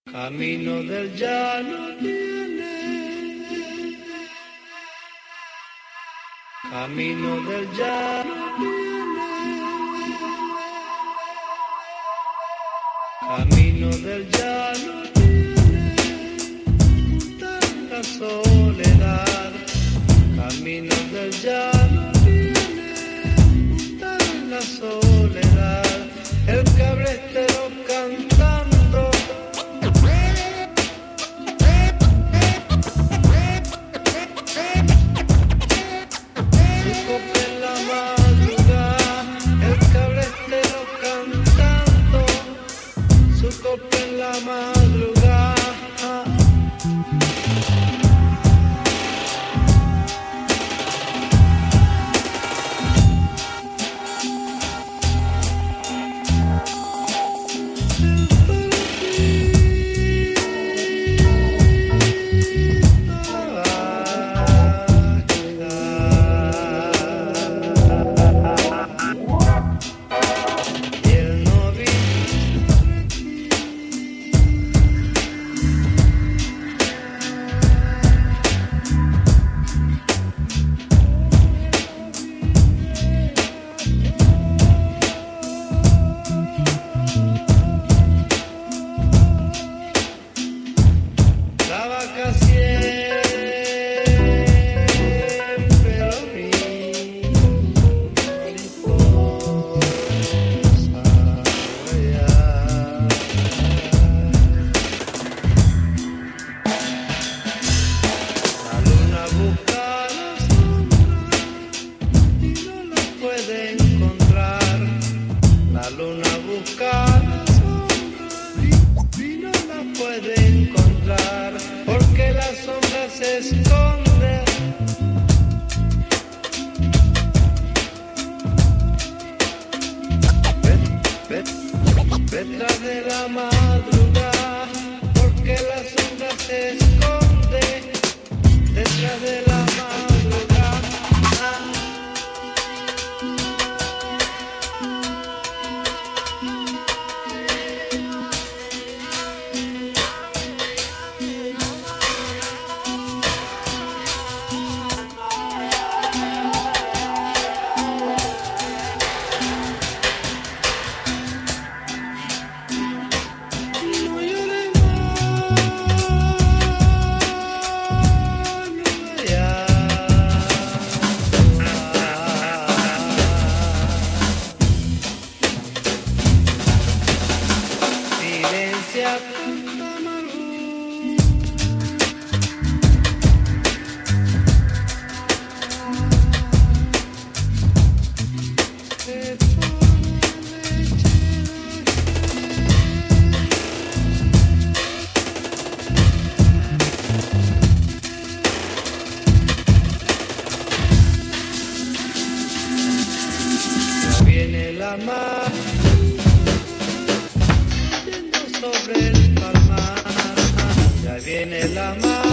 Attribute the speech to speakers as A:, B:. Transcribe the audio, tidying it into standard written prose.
A: Camino del llano viene, camino del llano viene, camino del llano viene, tanta soledad, camino del llano viene, tanta soledad, el cabrestero cantando. En la madrugada, la luna busca la sombra y no la puede encontrar, porque la sombra se esconde detrás de la madrugada, porque la sombra se esconde detrás de la madrugada. Viene la mar, yendo sobre el palmar, ya viene la mar.